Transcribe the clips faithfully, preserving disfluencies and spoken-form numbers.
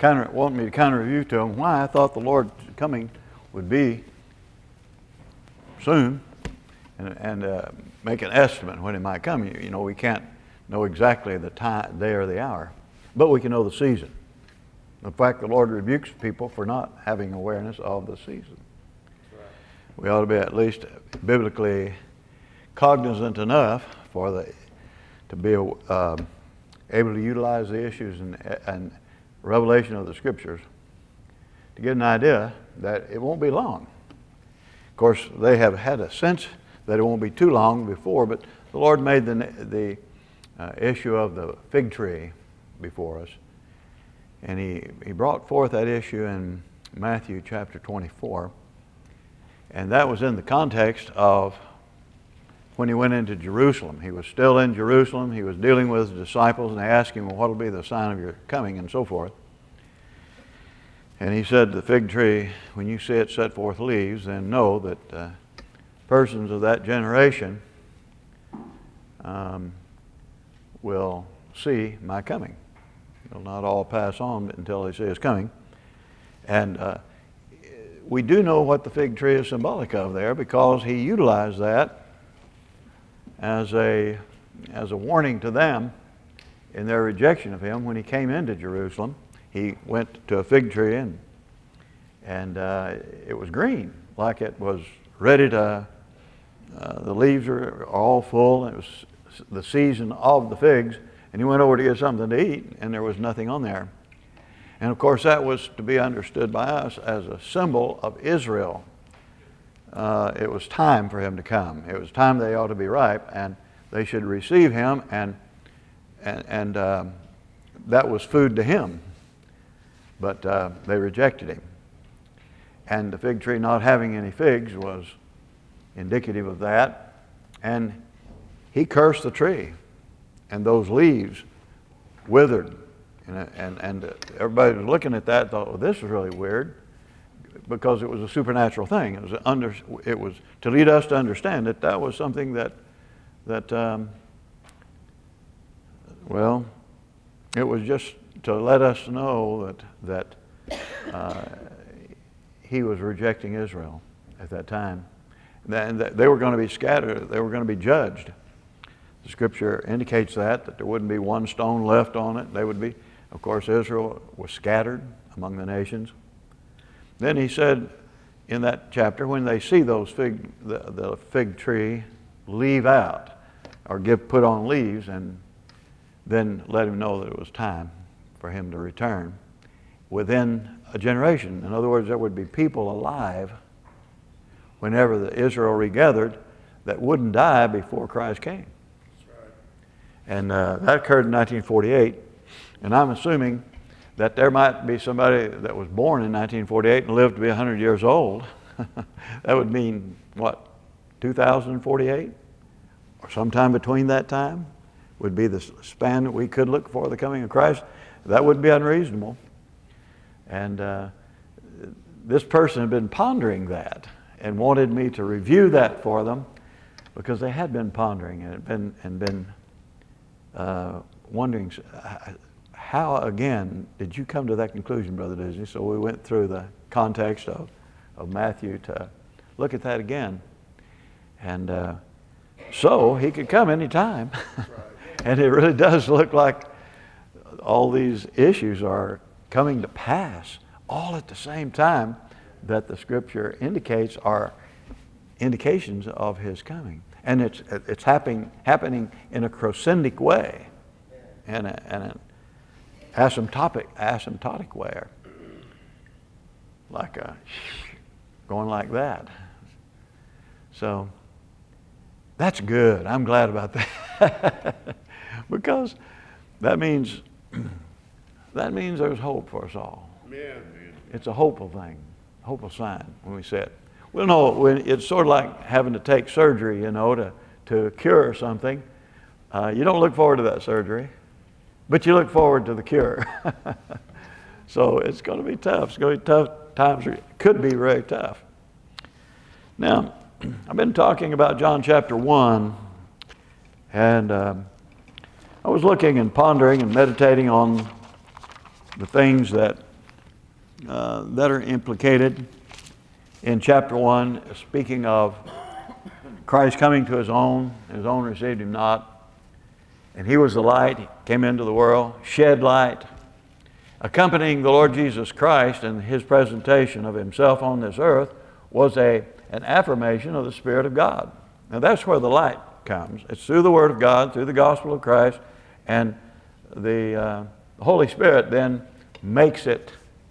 kind of want me to kind of review to them why I thought the Lord's coming would be soon, and, and uh, make an estimate when it might come. You, you know, we can't know exactly the time, day or the hour, but we can know the season. In fact, the Lord rebukes people for not having awareness of the season. Right. We ought to be at least biblically cognizant enough for the to be uh, able to utilize the issues and, and revelation of the Scriptures to get an idea that it won't be long. Of course, they have had a sense that it won't be too long before, but the Lord made the, the uh, issue of the fig tree before us. And he, he brought forth that issue in Matthew chapter twenty-four. And that was in the context of when he went into Jerusalem. He was still in Jerusalem. He was dealing with his disciples, and they asked him, well, what will be the sign of your coming, and so forth. And he said, the fig tree, when you see it set forth leaves, then know that uh, persons of that generation um, will see my coming. They'll not all pass on until they see his coming. And uh, we do know what the fig tree is symbolic of there, because he utilized that as a, as a warning to them in their rejection of him. When he came into Jerusalem, he went to a fig tree, and, and uh, it was green, like it was ready to, uh, the leaves were all full, and it was the season of the figs. And he went over to get something to eat, and there was nothing on there. And of course, that was to be understood by us as a symbol of Israel. Uh, it was time for him to come. It was time they ought to be ripe, and they should receive him, and and, and um, that was food to him. But uh, they rejected him. And the fig tree not having any figs was indicative of that. And he cursed the tree. And those leaves withered. And, and, and everybody was looking at that and thought, well, this is really weird, because it was a supernatural thing. It was, under, it was to lead us to understand that that was something that, that um, well, it was just to let us know that, that uh, he was rejecting Israel at that time. And that they were going to be scattered. They were going to be judged. The Scripture indicates that, that there wouldn't be one stone left on it. They would be, of course, Israel was scattered among the nations. Then he said in that chapter, when they see those fig, the, the fig tree leave out, or give put on leaves, and then let him know that it was time for him to return within a generation. In other words, there would be people alive whenever the Israel regathered that wouldn't die before Christ came. And uh, that occurred in nineteen forty-eight. And I'm assuming that there might be somebody that was born in nineteen forty-eight and lived to be one hundred years old. That would mean, what, two thousand forty-eight? Or sometime between that time would be the span that we could look for the coming of Christ. That would be unreasonable. And uh, this person had been pondering that and wanted me to review that for them, because they had been pondering and been, and been Uh, wondering, how again did you come to that conclusion, Brother Disney? So we went through the context of, of Matthew to look at that again. And uh, so he could come anytime. And it really does look like all these issues are coming to pass all at the same time that the Scripture indicates are indications of his coming. And it's it's happening happening in a crescendic way, and a, and an asymptotic asymptotic way, like a going like that. So that's good. I'm glad about that, because that means that means there's hope for us all. Yeah. It's a hopeful thing, hopeful sign when we say it. Well, no, when it's sort of like having to take surgery, you know, to, to cure something. Uh, you don't look forward to that surgery, but you look forward to the cure. So it's going to be tough. It's going to be tough times. It could be very tough. Now, I've been talking about John chapter one, and um, I was looking and pondering and meditating on the things that uh, that are implicated in chapter one, speaking of Christ coming to his own, his own received him not. And he was the light, he came into the world, shed light. Accompanying the Lord Jesus Christ and his presentation of himself on this earth was a, an affirmation of the Spirit of God. Now that's where the light comes. It's through the Word of God, through the gospel of Christ, and the, uh, the Holy Spirit then makes it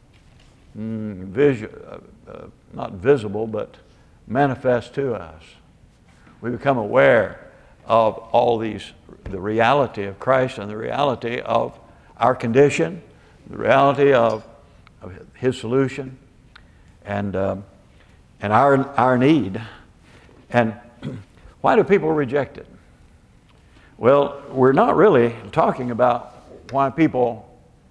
mm, visu- uh, uh, not visible, but manifest to us. We become aware of all these, the reality of Christ and the reality of our condition, the reality of, of his solution, and, um, and our, our need. And why do people reject it? Well, we're not really talking about why people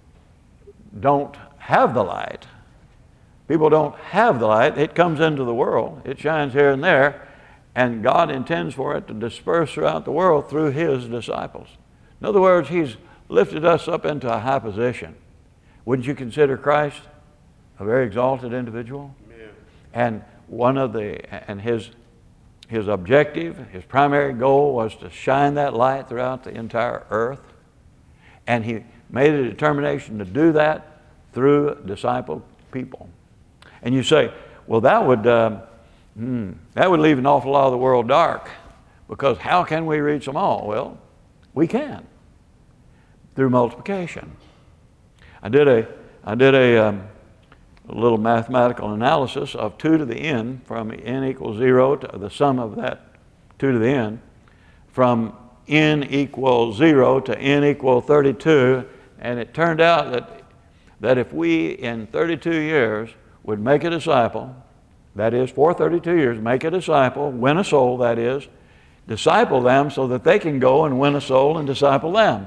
don't have the light. People don't have the light. It comes into the world. It shines here and there, and God intends for it to disperse throughout the world through his disciples. In other words, he's lifted us up into a high position. Wouldn't you consider Christ a very exalted individual? Amen. And one of the, and his, his objective, his primary goal was to shine that light throughout the entire earth. And he made a determination to do that through disciple people. And you say, well, that would, uh, hmm, that would leave an awful lot of the world dark, because how can we reach them all? Well, we can, through multiplication. I did a, I did a, um, a little mathematical analysis of two to the n, from n equals zero to the sum of that two to the n, from n equals zero to n equals thirty-two, and it turned out that, that if we in thirty-two years would make a disciple, that is, for thirty-two years, make a disciple, win a soul, that is, disciple them so that they can go and win a soul and disciple them.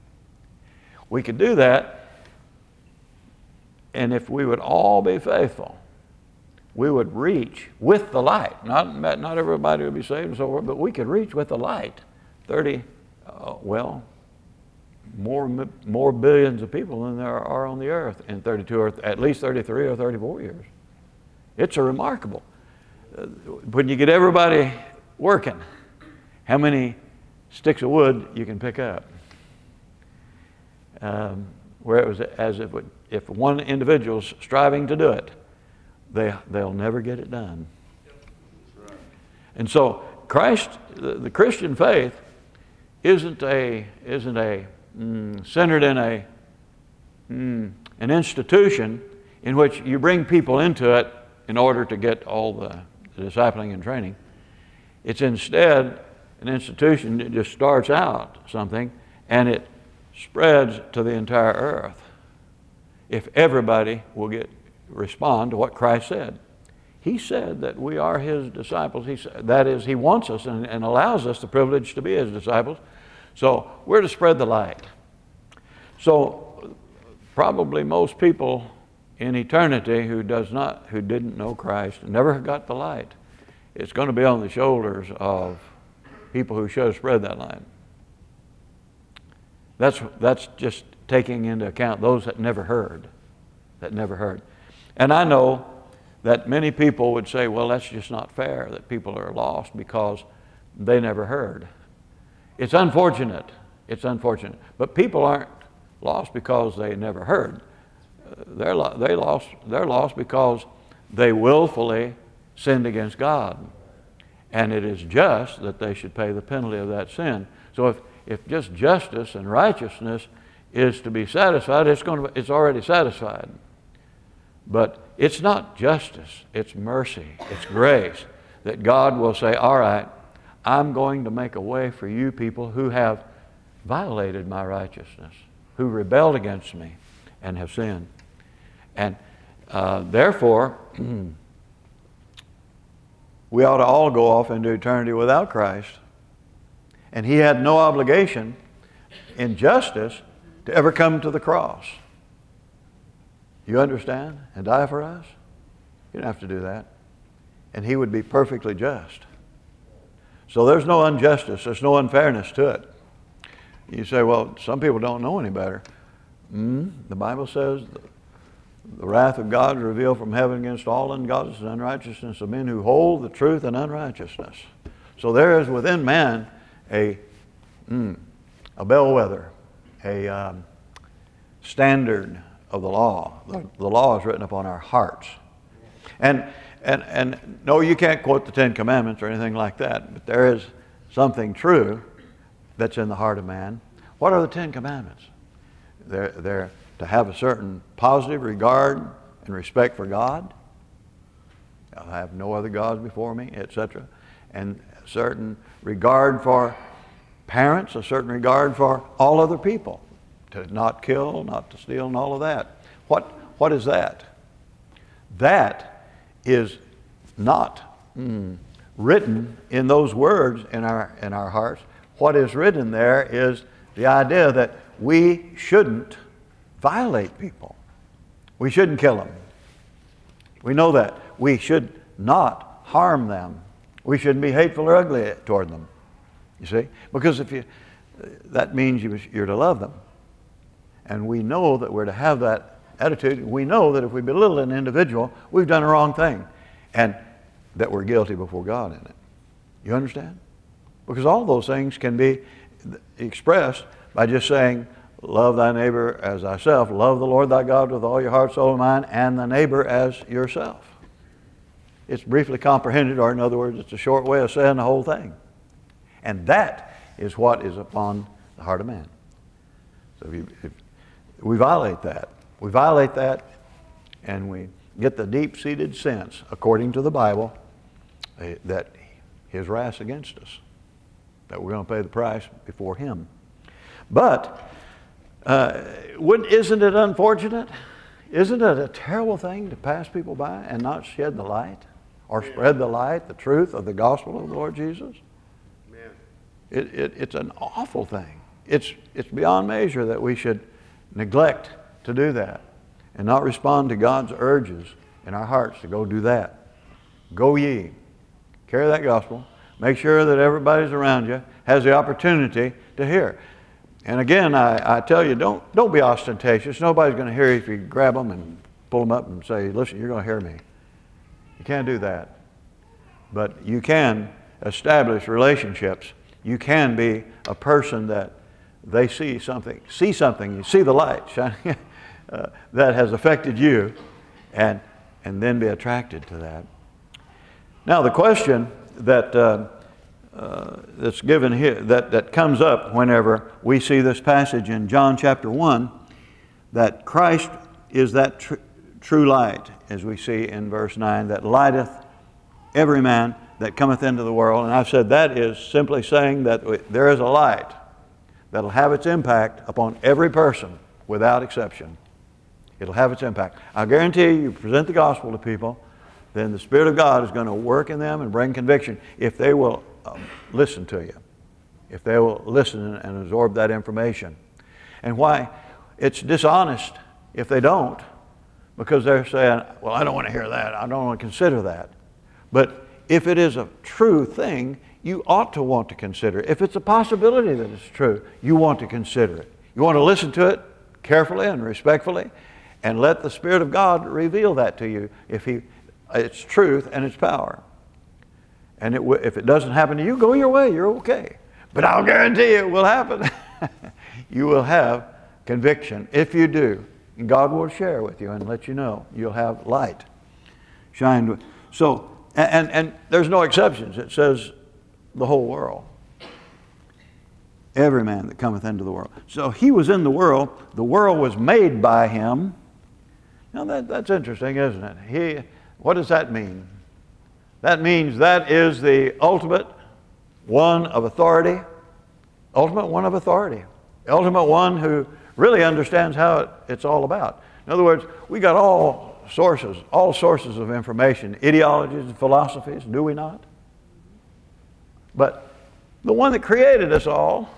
We could do that. And if we would all be faithful, we would reach with the light. Not, not everybody would be saved and so forth, but we could reach with the light thirty, uh, well, more, more billions of people than there are on the earth in thirty-two, or at least thirty-three or thirty-four years. It's a remarkable. Uh, when you get everybody working, how many sticks of wood you can pick up? Um, where it was as if it, if one individual's striving to do it, they, they'll never get it done. That's right. And so Christ, the, the Christian faith, isn't a, isn't a mm, centered in a, mm, an institution in which you bring people into it in order to get all the, the discipling and training. It's instead an institution that just starts out something and it spreads to the entire earth if everybody will get respond to what Christ said. He said that we are his disciples. He said, that is, he wants us and, and allows us the privilege to be his disciples. So we're to spread the light. So probably most people in eternity who does not, who didn't know Christ, never got the light, it's going to be on the shoulders of people who should have spread that light. That's, that's just taking into account those that never heard, that never heard. And I know that many people would say, well, that's just not fair that people are lost because they never heard. It's unfortunate. It's unfortunate. But people aren't lost because they never heard. Uh, they're, lo- they lost, they're lost because they willfully sinned against God. And it is just that they should pay the penalty of that sin. So if, if just justice and righteousness is to be satisfied, it's, going to, it's already satisfied. But it's not justice, it's mercy, it's grace, that God will say, all right, I'm going to make a way for you people who have violated my righteousness, who rebelled against me and have sinned. And uh, therefore, we ought to all go off into eternity without Christ. And he had no obligation in justice to ever come to the cross. You understand? And die for us? You don't have to do that. And he would be perfectly just. So there's no injustice, there's no unfairness to it. You say, well, some people don't know any better. Mm, the Bible says The wrath of God is revealed from heaven against all ungodliness and unrighteousness of men who hold the truth in unrighteousness. So there is within man a, mm, a bellwether, a um, standard of the law. The, the law is written upon our hearts. And, and, and no, you can't quote the Ten Commandments or anything like that, but there is something true that's in the heart of man. What are the Ten Commandments? They're, they're to have a certain positive regard and respect for God. I'll have no other gods before me, et cetera. And a certain regard for parents, a certain regard for all other people. To not kill, not to steal, and all of that. What, what is that? That is not mm, written in those words in our, in our hearts. What is written there is the idea that we shouldn't violate people. We shouldn't kill them. We know that. We should not harm them. We shouldn't be hateful or ugly toward them. You see? Because if you, that means you, you're to love them. And we know that we're to have that attitude. We know that if we belittle an individual, we've done a wrong thing. And that we're guilty before God in it. You understand? Because all those things can be expressed by just saying, love thy neighbor as thyself. Love the Lord thy God with all your heart, soul, and mind, and the neighbor as yourself. It's briefly comprehended, or in other words, it's a short way of saying the whole thing. And that is what is upon the heart of man. So if, you, if we violate that, we violate that, and we get the deep-seated sense, according to the Bible, uh, that His wrath's against us, that we're going to pay the price before Him. But Uh, wouldn't, isn't it unfortunate? Isn't it a terrible thing to pass people by and not shed the light or spread the light, the truth of the gospel of the Lord Jesus? Amen. It, it, it's an awful thing. It's, it's beyond measure that we should neglect to do that and not respond to God's urges in our hearts to go do that. Go ye. Carry that gospel. Make sure that everybody's around you has the opportunity to hear. And again, I, I tell you, don't, don't be ostentatious. Nobody's going to hear you if you grab them and pull them up and say, listen, you're going to hear me. You can't do that. But you can establish relationships. You can be a person that they see something, see something, you see the light shining uh, that has affected you, and, and then be attracted to that. Now, the question that... Uh, Uh, that's given here, that, that comes up whenever we see this passage in John chapter one, that Christ is that tr- true light, as we see in verse nine, that lighteth every man that cometh into the world. And I've said that is simply saying that there is a light that'll have its impact upon every person without exception. It'll have its impact. I guarantee you, you present the gospel to people, then the Spirit of God is going to work in them and bring conviction if they will Um, listen to you, if they will listen and absorb that information. And why it's dishonest if they don't, because they're saying, well, I don't want to hear that, I don't want to consider that. But if it is a true thing, you ought to want to consider it. If it's a possibility that it's true, you want to consider it. You want to listen to it carefully and respectfully, and let the Spirit of God reveal that to you if he, it's truth and it's power. And it, if it doesn't happen to you, go your way, you're okay. But I'll guarantee you it will happen. You will have conviction. If you do, God will share with you and let you know. You'll have light shined. So, and, and there's no exceptions. It says the whole world. Every man that cometh into the world. So he was in the world. The world was made by him. Now that, that's interesting, isn't it? He, what does that mean? That means that is the ultimate one of authority, ultimate one of authority, the ultimate one who really understands how it, it's all about. In other words, we got all sources, all sources of information, ideologies and philosophies, do we not? But the one that created us all,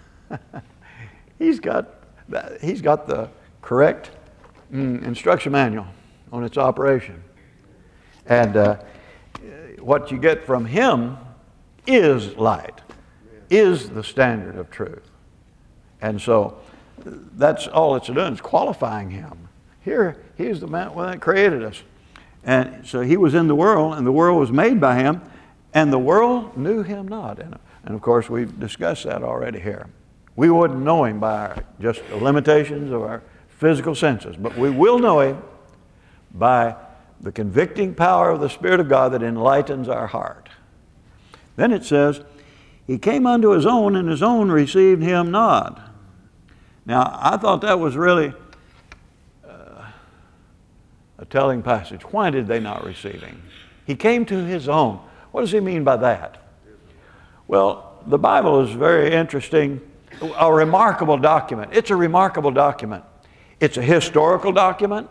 he's got that, he's got the correct mm, instruction manual on its operation. And uh, what you get from him is light, is the standard of truth. And so that's all it's doing, is qualifying him. Here, he's the man that created us. And so he was in the world, and the world was made by him, and the world knew him not. And, and of course, we've discussed that already here. We wouldn't know him by our, just the limitations of our physical senses, but we will know him by the convicting power of the Spirit of God that enlightens our heart. Then it says, he came unto his own, and his own received him not. Now, I thought that was really uh, a telling passage. Why did they not receive him? He came to his own. What does he mean by that? Well, the Bible is very interesting, a remarkable document. It's a remarkable document. It's a historical document.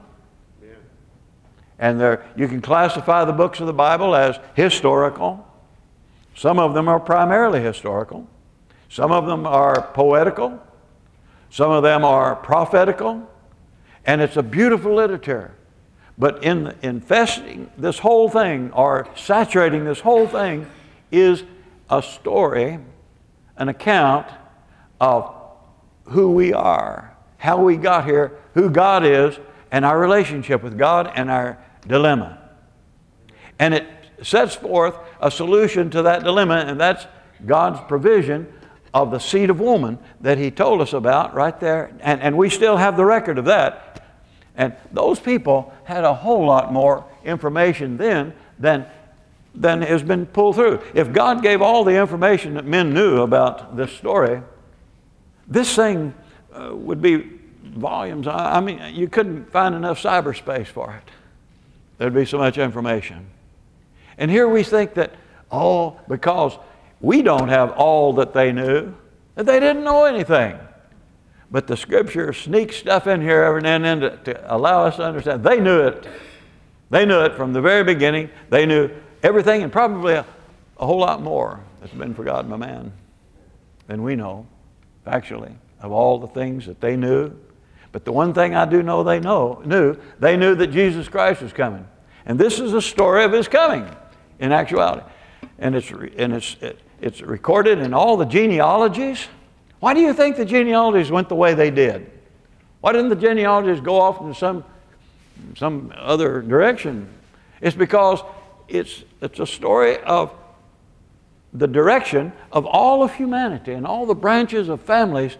And there, you can classify the books of the Bible as historical. Some of them are primarily historical. Some of them are poetical. Some of them are prophetical. And it's a beautiful literature. But in infesting this whole thing, or saturating this whole thing, is a story, an account of who we are, how we got here, who God is, and our relationship with God and our dilemma. And it sets forth a solution to that dilemma, and that's God's provision of the seed of woman that he told us about right there. And, and we still have the record of that. And those people had a whole lot more information then than, than has been pulled through. If God gave all the information that men knew about this story, this thing uh, would be volumes. I, I mean, you couldn't find enough cyberspace for it. There'd be so much information. And here we think that, oh, because we don't have all that they knew, that they didn't know anything. But the Scripture sneaks stuff in here every now and then to, to allow us to understand. They knew it. They knew it from the very beginning. They knew everything, and probably a, a whole lot more that's been forgotten by man than we know, actually, of all the things that they knew. But the one thing I do know they know, knew, they knew that Jesus Christ was coming. And this is the story of his coming in actuality. And it's, and it's, it, it's recorded in all the genealogies. Why do you think the genealogies went the way they did? Why didn't the genealogies go off in some, some other direction? It's because it's, it's a story of the direction of all of humanity and all the branches of families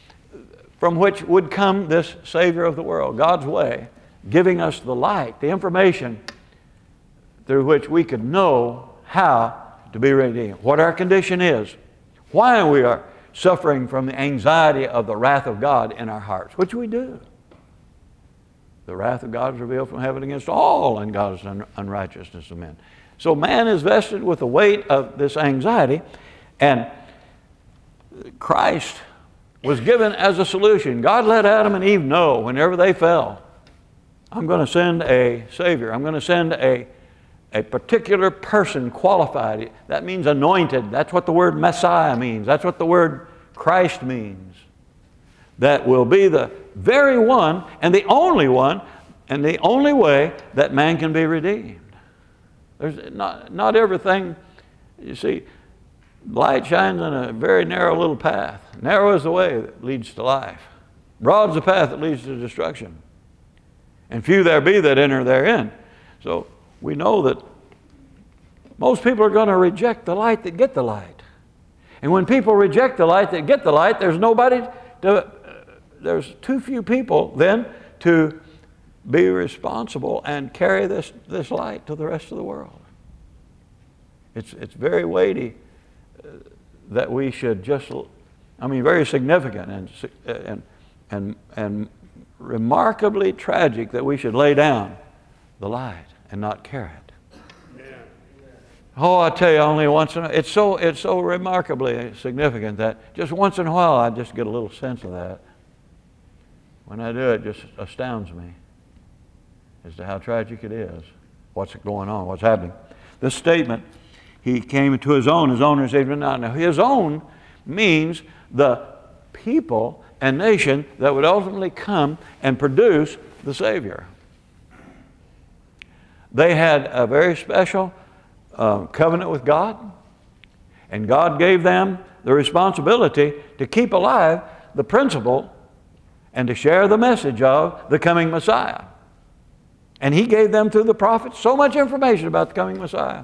from which would come this Savior of the world, God's way, giving us the light, the information through which we could know how to be redeemed, what our condition is, why we are suffering from the anxiety of the wrath of God in our hearts, which we do. The wrath of God is revealed from heaven against all ungodliness and unrighteousness of men. So man is vested with the weight of this anxiety, and Christ was given as a solution. God let Adam and Eve know whenever they fell, I'm going to send a Savior. I'm going to send a, a particular person qualified. That means anointed. That's what the word Messiah means. That's what the word Christ means. That will be the very one and the only one and the only way that man can be redeemed. There's not, not everything, you see, light shines in a very narrow little path. Narrow is the way that leads to life. Broad is the path that leads to destruction. And few there be that enter therein. So we know that most people are going to reject the light that get the light. And when people reject the light that get the light, there's nobody to, uh, there's too few people then to be responsible and carry this, this light to the rest of the world. It's, it's very weighty uh, that we should just, I mean, very significant and, and, and, and remarkably tragic that we should lay down the light and not carry it. Yeah. Oh, I tell you, only once in a, it's so it's so remarkably significant that just once in a while I just get a little sense of that. When I do, it just astounds me as to how tragic it is, what's going on, what's happening. This statement, he came to his own, his own received him not. Now, his own means the people and nation that would ultimately come and produce the Savior. They had a very special uh, covenant with God, and God gave them the responsibility to keep alive the principle and to share the message of the coming Messiah. And he gave them through the prophets so much information about the coming Messiah.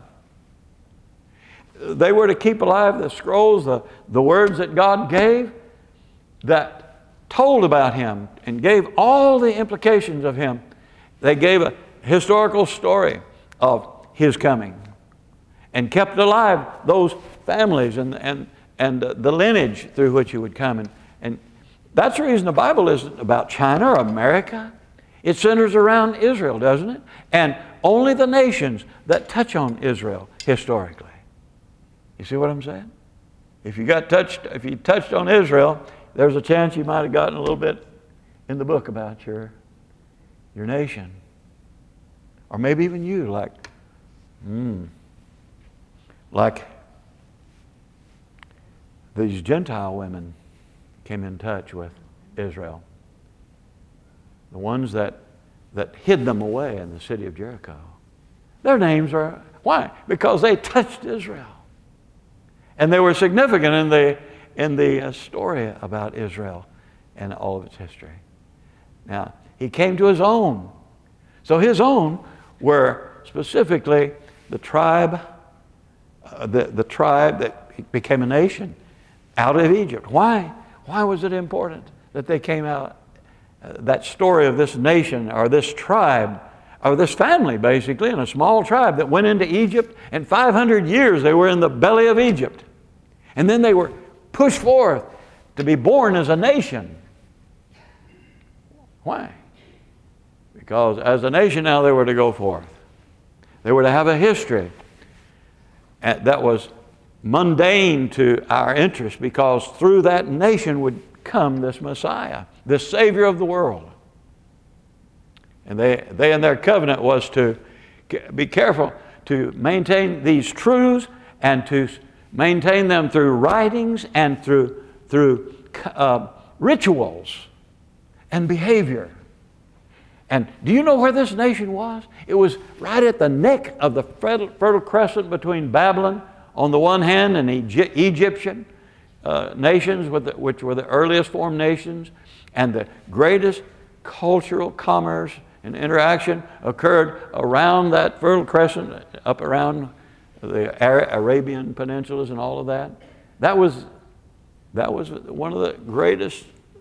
They were to keep alive the scrolls, the, the words that God gave that told about him and gave all the implications of him. They gave a historical story of his coming and kept alive those families and, and, and the lineage through which he would come. And, and that's the reason the Bible isn't about China or America. It centers around Israel, doesn't it? And only the nations that touch on Israel historically. You see what I'm saying? If you got touched, if you touched on Israel, there's a chance you might have gotten a little bit in the book about your, your nation. Or maybe even you, like, mm, like these Gentile women came in touch with Israel. The ones that, that hid them away in the city of Jericho. Their names are, why? Because they touched Israel. And they were significant in the, in the story about Israel and all of its history. Now, he came to his own. So his own were specifically the tribe, uh, the, the tribe that became a nation out of Egypt. Why? Why was it important that they came out? Uh, that story of this nation or this tribe or this family basically in a small tribe that went into Egypt, and five hundred years they were in the belly of Egypt. And then they were pushed forth to be born as a nation. Why? Because as a nation now they were to go forth. They were to have a history that was mundane to our interest, because through that nation would come this Messiah, this Savior of the world. And they, they in their covenant was to be careful to maintain these truths and to maintain them through writings and through, through uh, rituals and behavior. And do you know where this nation was? It was right at the neck of the Fertile Crescent between Babylon on the one hand and Egy- Egyptian uh, nations, with the, which were the earliest formed nations, and the greatest cultural commerce and interaction occurred around that Fertile Crescent, up around the Arabian peninsulas and all of that. That was, that was one of the greatest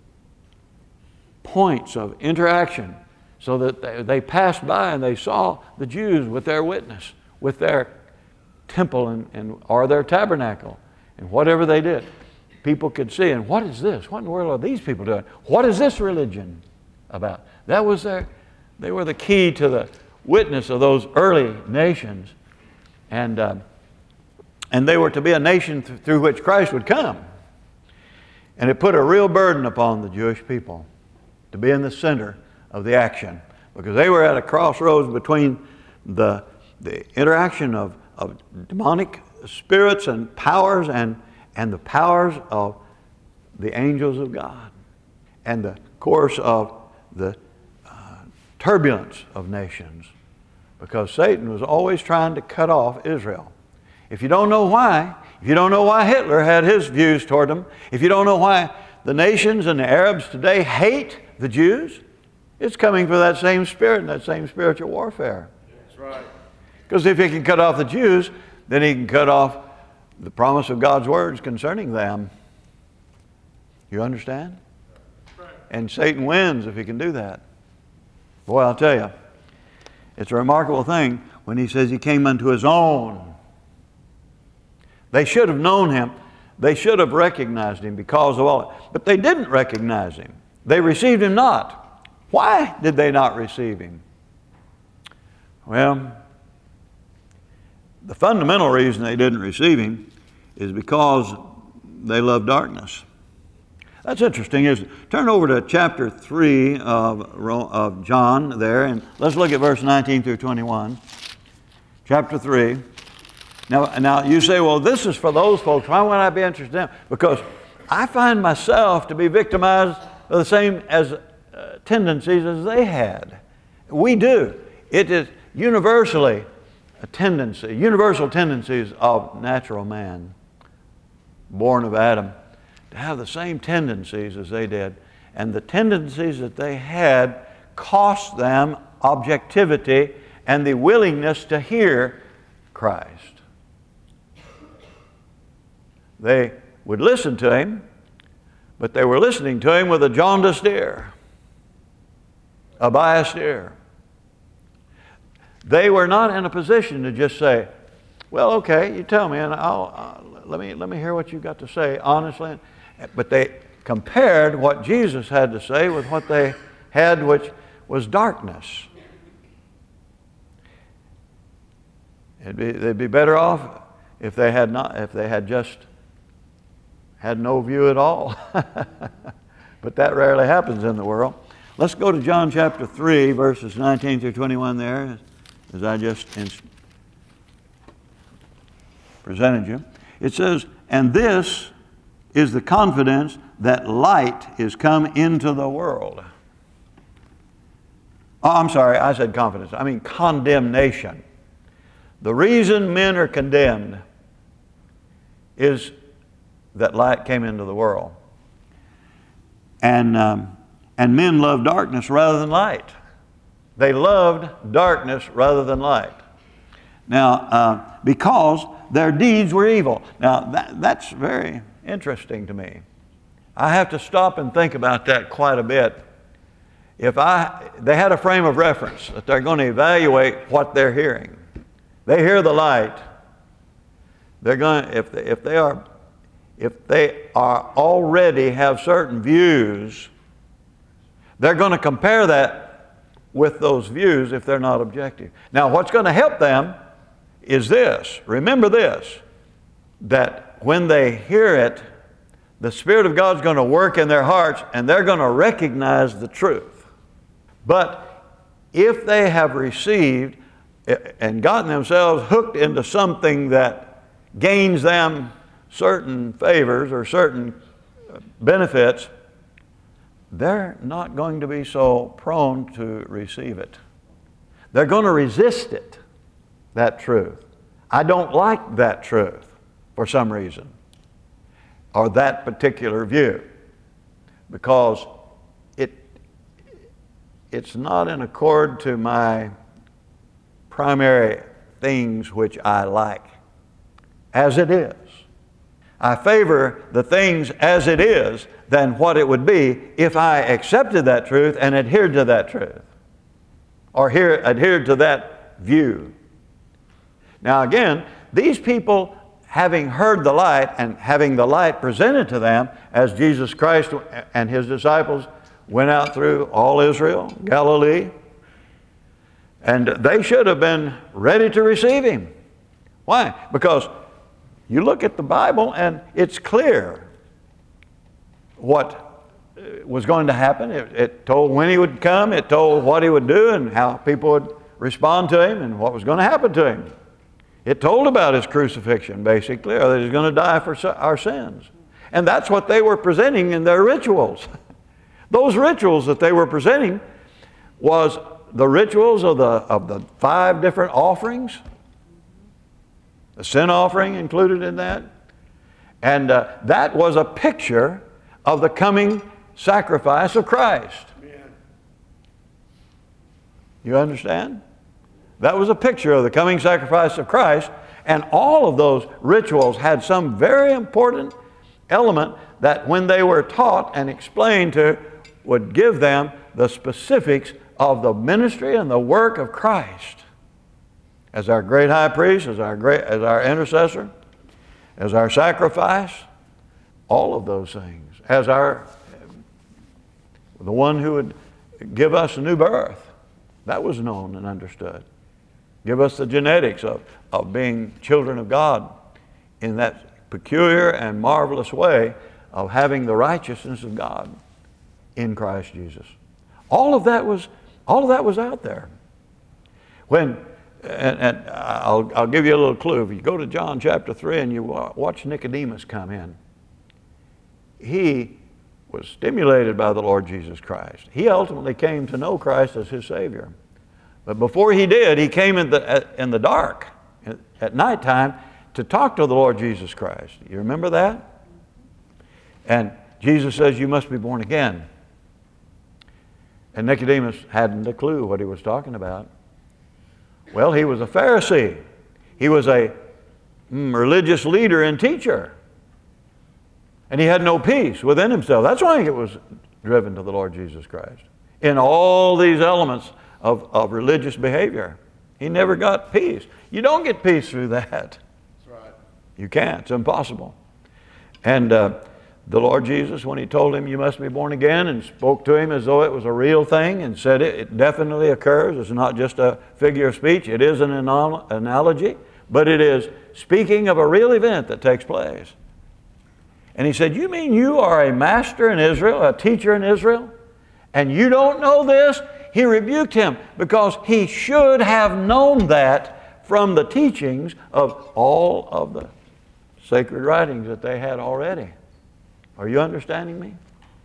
points of interaction, so that they, they passed by and they saw the Jews with their witness, with their temple and, and or their tabernacle, and whatever they did, people could see. And what is this? What in the world are these people doing? What is this religion about? That was their, they were the key to the witness of those early nations. And, uh, and they were to be a nation th- through which Christ would come. And it put a real burden upon the Jewish people to be in the center of the action, because they were at a crossroads between the, the interaction of, of demonic spirits and powers and, and the powers of the angels of God, and the course of the uh, turbulence of nations. Because Satan was always trying to cut off Israel. If you don't know why, if you don't know why Hitler had his views toward them, if you don't know why the nations and the Arabs today hate the Jews, it's coming from that same spirit and that same spiritual warfare. That's right. Because if he can cut off the Jews, then he can cut off the promise of God's words concerning them. You understand? Right. And Satan wins if he can do that. Boy, I'll tell you, it's a remarkable thing when he says he came unto his own. They should have known him. They should have recognized him because of all. But they didn't recognize him. They received him not. Why did they not receive him? Well, the fundamental reason they didn't receive him is because they love darkness. That's interesting. Is turn over to chapter three of, of John there, and let's look at verse nineteen through twenty-one. Chapter three. Now, now you say, well, this is for those folks. Why would I be interested in them? Because I find myself to be victimized of the same as uh, tendencies as they had. We do. It is universally a tendency, universal tendencies of natural man, born of Adam, to have the same tendencies as they did. and the tendencies that they had cost them objectivity and the willingness to hear Christ. They would listen to him, but they were listening to him with a jaundiced ear, a biased ear. They were not in a position to just say, well, okay, you tell me, and I'll, uh, let me let me hear what you've got to say honestly. But they compared what Jesus had to say with what they had, which was darkness. It'd be, they'd be better off if they had not, if they had just had no view at all. But that rarely happens in the world. Let's go to John chapter three, verses nineteen through twenty-one there, as I just presented you. It says, and this is the confidence that light is come into the world. Oh, I'm sorry, I said confidence. I mean condemnation. The reason men are condemned is that light came into the world. And, um, and men love darkness rather than light. They loved darkness rather than light. Now, uh, because their deeds were evil. Now, that, that's very interesting to me. I have to stop and think about that quite a bit. If I, they had a frame of reference that they're going to evaluate what they're hearing. They hear the light. They're going, if they, if they are, if they are already have certain views, they're going to compare that with those views if they're not objective. Now, what's going to help them is this. Remember this, that when they hear it, the Spirit of God's going to work in their hearts and they're going to recognize the truth. But if they have received and gotten themselves hooked into something that gains them certain favors or certain benefits, they're not going to be so prone to receive it. They're going to resist it, that truth. I don't like that truth for some reason, or that particular view, because it, it's not in accord to my primary things which I like, as it is. I favor the things as it is than what it would be if I accepted that truth and adhered to that truth, or here, adhered to that view. Now again, these people, having heard the light and having the light presented to them as Jesus Christ and His disciples went out through all Israel, Galilee, and they should have been ready to receive Him. Why? Because you look at the Bible and it's clear what was going to happen. It, it told when He would come, it told what He would do and how people would respond to Him and what was going to happen to Him. It told about His crucifixion, basically, or that He's going to die for our sins. And that's what they were presenting in their rituals. Those rituals that they were presenting was the rituals of the, of the five different offerings. The sin offering included in that. And uh, that was a picture of the coming sacrifice of Christ. Amen. You understand? That was a picture of the coming sacrifice of Christ, and all of those rituals had some very important element that when they were taught and explained to would give them the specifics of the ministry and the work of Christ as our great high priest, as our great, as our intercessor, as our sacrifice, all of those things, as our the one who would give us a new birth. That was known and understood. Give us the genetics of, of being children of God in that peculiar and marvelous way of having the righteousness of God in Christ Jesus. All of that was, all of that was out there. When, and, and I'll, I'll give you a little clue. If you go to John chapter three and you watch Nicodemus come in, he was stimulated by the Lord Jesus Christ. He ultimately came to know Christ as his Savior. But before he did, he came in the, in the dark at nighttime to talk to the Lord Jesus Christ. You remember that? And Jesus says, you must be born again. And Nicodemus hadn't a clue what he was talking about. Well, he was a Pharisee. He was a mm, religious leader and teacher. And he had no peace within himself. That's why he was driven to the Lord Jesus Christ. In all these elements of, of religious behavior, he never got peace. You don't get peace through that. That's right. You can't. It's impossible. And uh, the Lord Jesus, when he told him you must be born again, and spoke to him as though it was a real thing, and said it, it definitely occurs. It's not just a figure of speech. It is an anal- analogy, but it is speaking of a real event that takes place. And he said, you mean you are a master in Israel, a teacher in Israel, and you don't know this? He rebuked him because he should have known that from the teachings of all of the sacred writings that they had already. Are you understanding me?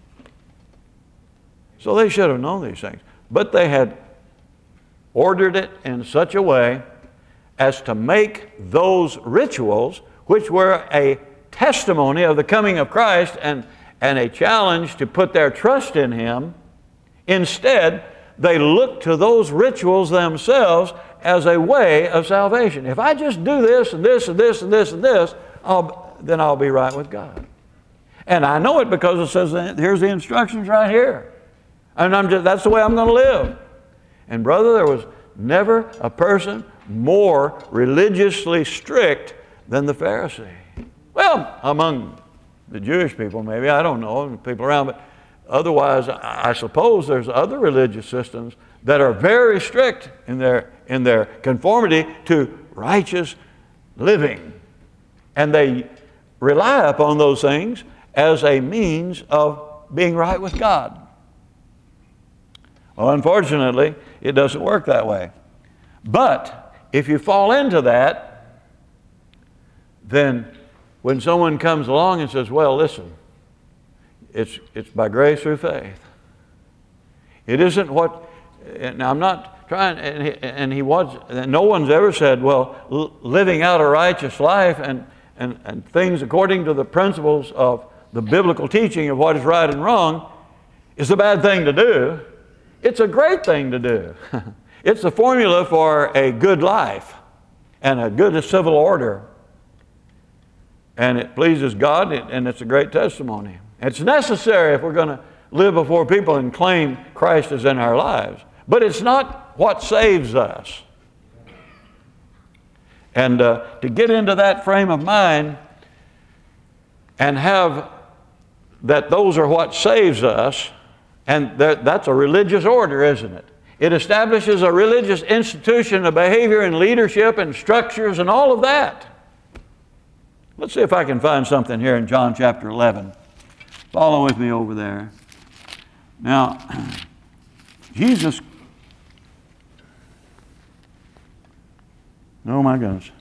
So they should have known these things. But they had ordered it in such a way as to make those rituals, which were a testimony of the coming of Christ and, and a challenge to put their trust in Him, instead they looked to those rituals themselves as a way of salvation. If I just do this and this and this and this and this, I'll, then I'll be right with God. And I know it because it says, here's the instructions right here. And I'm just, that's the way I'm going to live. And brother, there was never a person more religiously strict than the Pharisee. Well, among the Jewish people maybe, I don't know, people around, but otherwise I suppose there's other religious systems that are very strict in their, in their conformity to righteous living. And they rely upon those things as a means of being right with God. Well, unfortunately, it doesn't work that way. But if you fall into that, then when someone comes along and says, well, listen, it's, it's by grace through faith. It isn't what, and I'm not trying, and he, and he was, and no one's ever said, well, living out a righteous life and, and, and things according to the principles of the biblical teaching of what is right and wrong is a bad thing to do. It's a great thing to do. It's the formula for a good life and a good civil order. And it pleases God, and it's a great testimony. It's necessary if we're going to live before people and claim Christ is in our lives. But it's not what saves us. And uh, to get into that frame of mind and have that those are what saves us, and that, that's a religious order, isn't it? It establishes a religious institution of behavior and leadership and structures and all of that. Let's see if I can find something here in John chapter eleven. Follow with me over there. Now, Jesus, oh my goodness.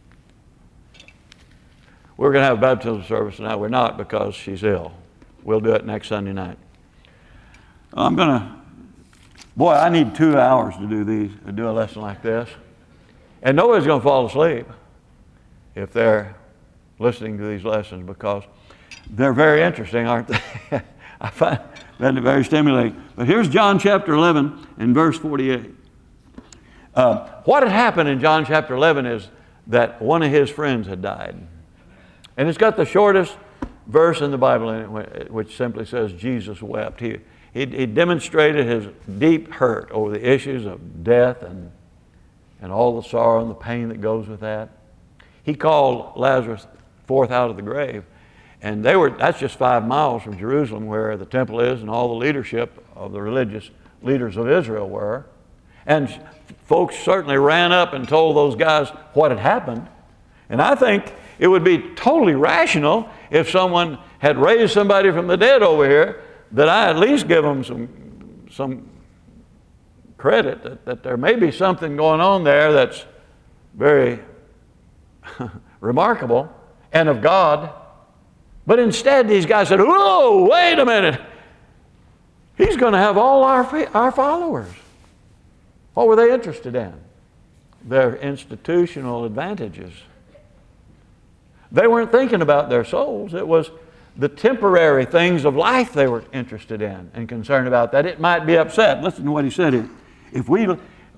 We're going to have a baptism service tonight. We're not because she's ill. We'll do it next Sunday night. I'm going to, boy, I need two hours to do these, to do a lesson like this. And nobody's going to fall asleep if they're listening to these lessons because they're very interesting, aren't they? I find that very stimulating. But here's John chapter eleven and verse forty-eight. Uh, what had happened in John chapter eleven is that one of his friends had died. And it's got the shortest verse in the Bible in it, which simply says Jesus wept. He, he, he demonstrated his deep hurt over the issues of death and, and all the sorrow and the pain that goes with that. He called Lazarus forth out of the grave. And they were, that's just five miles from Jerusalem where the temple is and all the leadership of the religious leaders of Israel were. And folks certainly ran up and told those guys what had happened. And I think it would be totally rational if someone had raised somebody from the dead over here that I at least give them some, some credit that, that there may be something going on there that's very remarkable and of God. But instead these guys said, whoa, wait a minute. He's going to have all our, our followers. What were they interested in? Their institutional advantages. They weren't thinking about their souls. It was the temporary things of life they were interested in and concerned about, that it might be upset. Listen to what he said here. If we,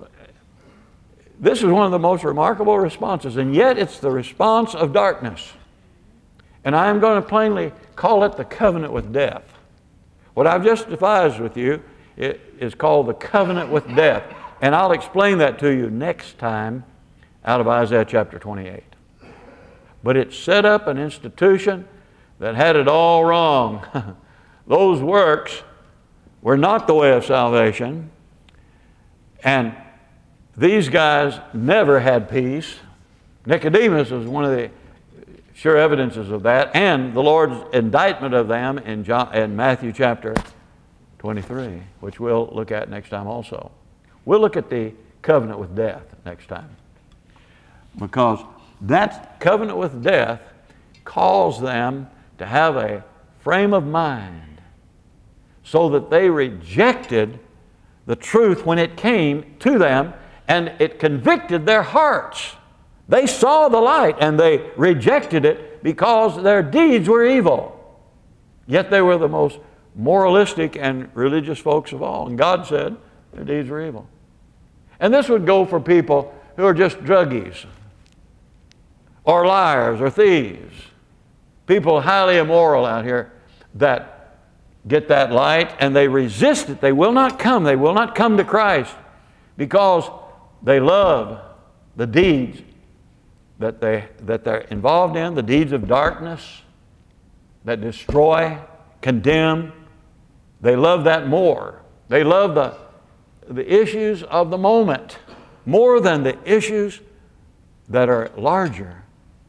this is one of the most remarkable responses, and yet it's the response of darkness. And I am going to plainly call it the covenant with death. What I've just devised with you it is called the covenant with death. And I'll explain that to you next time out of Isaiah chapter twenty-eight. But it set up an institution that had it all wrong. Those works were not the way of salvation. And these guys never had peace. Nicodemus is one of the sure evidences of that, and the Lord's indictment of them in, John, in Matthew chapter twenty-three, which we'll look at next time also. We'll look at the covenant with death next time, because that covenant with death caused them to have a frame of mind so that they rejected the truth when it came to them, and it convicted their hearts. They saw the light and they rejected it because their deeds were evil. Yet they were the most moralistic and religious folks of all. And God said their deeds were evil. And this would go for people who are just druggies or liars or thieves. People highly immoral out here that get that light and they resist it. They will not come. They will not come to Christ because they love the deeds that, they, that they're involved in, the deeds of darkness that destroy, condemn. They love that more. They love the, the issues of the moment more than the issues that are larger,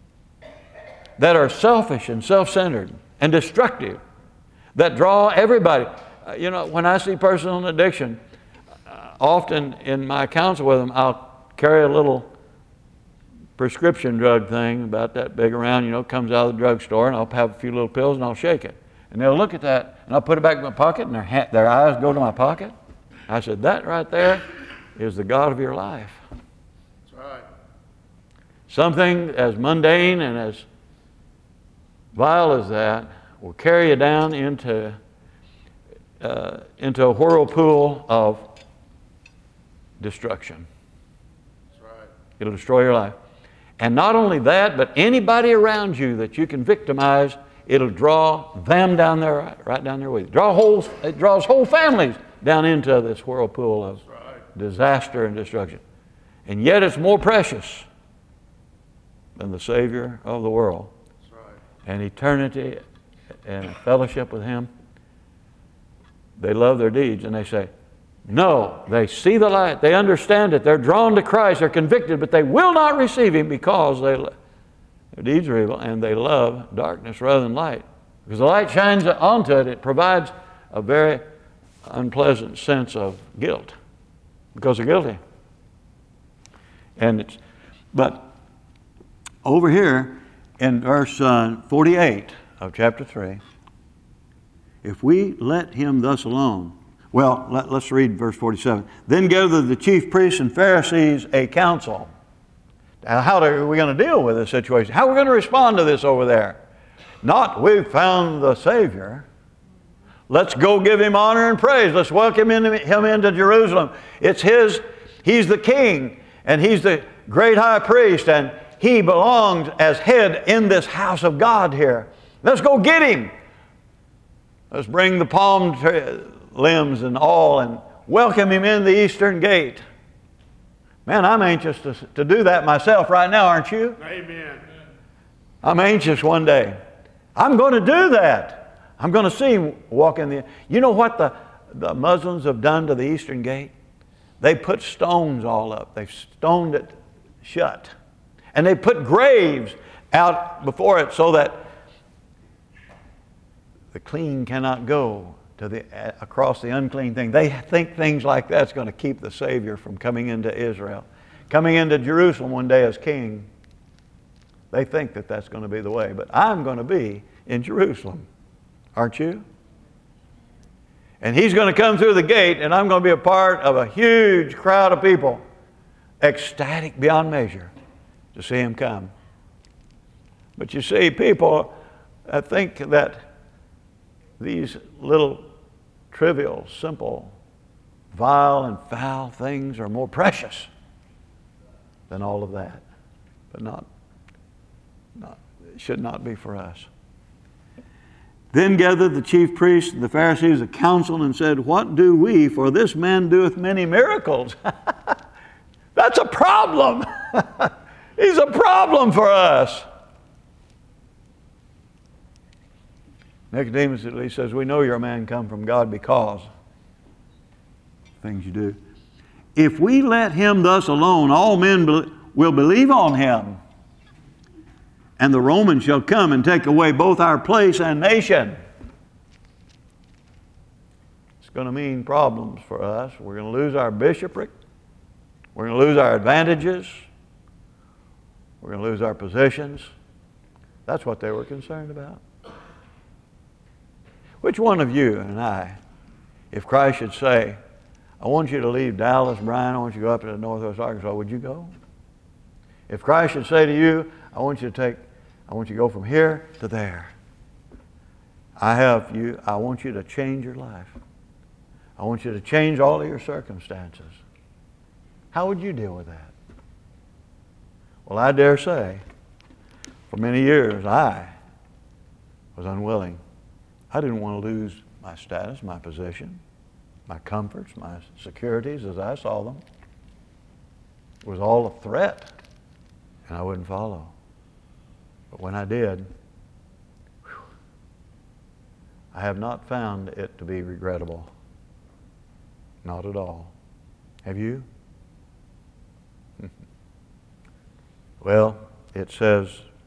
that are selfish and self-centered and destructive, that draw everybody. Uh, you know, when I see personal addiction, uh, often in my counsel with them, I'll carry a little prescription drug thing about that big around, you know, comes out of the drugstore, and I'll have a few little pills and I'll shake it. And they'll look at that, and I'll put it back in my pocket, and their, ha- their eyes go to my pocket. I said, that right there is the God of your life. That's right. Something as mundane and as vile as that will carry you down into, uh, into a whirlpool of destruction. That's right. It'll destroy your life. And not only that, but anybody around you that you can victimize, it'll draw them down there, right, right down there with you. Draw whole, it draws whole families down into this whirlpool of right. disaster and destruction. And yet it's more precious than the Savior of the world. That's right. And eternity and fellowship with Him. They love their deeds, and they say, no, they see the light, they understand it, they're drawn to Christ, they're convicted, but they will not receive Him because they, their deeds are evil, and they love darkness rather than light. Because the light shines onto it, it provides a very unpleasant sense of guilt because they're guilty. And it's, but over here in verse uh, forty-eight of chapter three, if we let Him thus alone, well, let, let's read verse forty-seven. Then gathered the chief priests and Pharisees a council. Now, how are we going to deal with this situation? How are we going to respond to this over there? Not, we've found the Savior. Let's go give Him honor and praise. Let's welcome Him into Jerusalem. It's His, He's the King, and He's the great high priest, and He belongs as head in this house of God here. Let's go get Him. Let's bring the palm tree limbs and all and welcome Him in the eastern gate. Man, I'm anxious to, to do that myself right now, aren't you? Amen. I'm anxious one day. I'm going to do that. I'm going to see Him walk in the... You know what the, the Muslims have done to the eastern gate? They put stones all up. They've stoned it shut. And they put graves out before it so that the clean cannot go to the, uh, across the unclean thing. They think things like that's going to keep the Savior from coming into Israel, coming into Jerusalem one day as king. They think that that's going to be the way. But I'm going to be in Jerusalem, aren't you? And He's going to come through the gate, and I'm going to be a part of a huge crowd of people, ecstatic beyond measure to see Him come. But you see, people uh, think that these little trivial, simple, vile and foul things are more precious than all of that. But not, not it should not be for us. Then gathered the chief priests and the Pharisees a council and said, "What do we? For this man doeth many miracles." That's a problem. He's a problem for us. Nicodemus at least says, "We know you're a man come from God because things you do. If we let him thus alone, all men be- will believe on him. And the Romans shall come and take away both our place and nation." It's going to mean problems for us. We're going to lose our bishopric. We're going to lose our advantages. We're going to lose our positions. That's what they were concerned about. Which one of you and I, if Christ should say, "I want you to leave Dallas, Brian, I want you to go up to Northwest Arkansas," would you go? If Christ should say to you, "I want you to take, I want you to go from here to there. I have you, I want you to change your life. I want you to change all of your circumstances." How would you deal with that? Well, I dare say, for many years, I was unwilling. I didn't want to lose my status, my position, my comforts, my securities as I saw them. It was all a threat, and I wouldn't follow. But when I did, whew, I have not found it to be regrettable. Not at all. Have you? Well, it says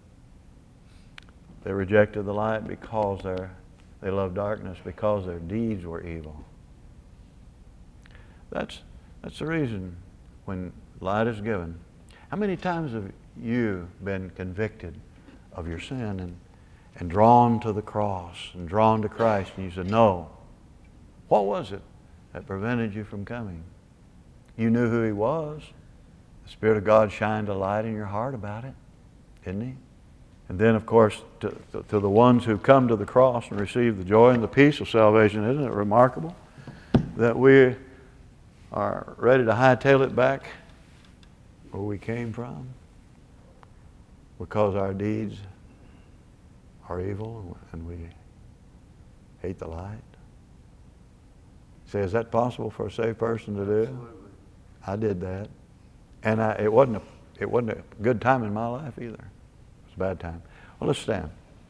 they rejected the light because they're, they loved darkness because their deeds were evil. That's, that's the reason when light is given. How many times have you been convicted of your sin and, and drawn to the cross and drawn to Christ, and you said, "No"? What was it that prevented you from coming? You knew who He was. The Spirit of God shined a light in your heart about it, didn't He? And then, of course, to, to, to the ones who come to the cross and receive the joy and the peace of salvation, isn't it remarkable that we are ready to hightail it back where we came from because our deeds are evil and we hate the light? Say, is that possible for a saved person to do? Absolutely. I did that. And I, it wasn't a, it wasn't a good time in my life either. It was a bad time. Well, let's stand.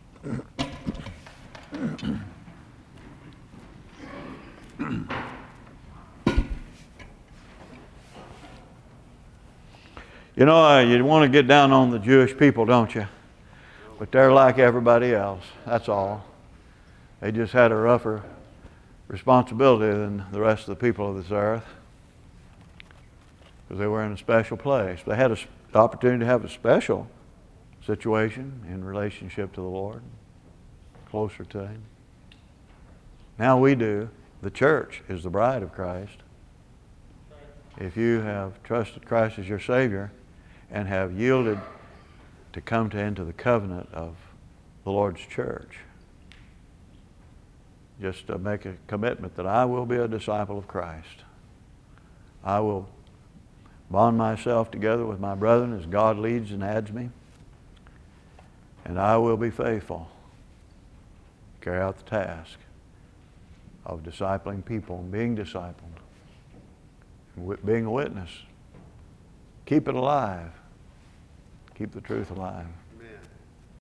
You know, uh, you want to get down on the Jewish people, don't you? But they're like everybody else. That's all. They just had a rougher responsibility than the rest of the people of this earth, because they were in a special place. They had a, the opportunity to have a special situation in relationship to the Lord, closer to Him. Now we do. The church is the bride of Christ. If you have trusted Christ as your Savior and have yielded to come to into the covenant of the Lord's church, just to make a commitment that I will be a disciple of Christ. I will bond myself together with my brethren as God leads and adds me, and I will be faithful to carry out the task of discipling people and being discipled, and being a witness. Keep it alive. Keep the truth alive.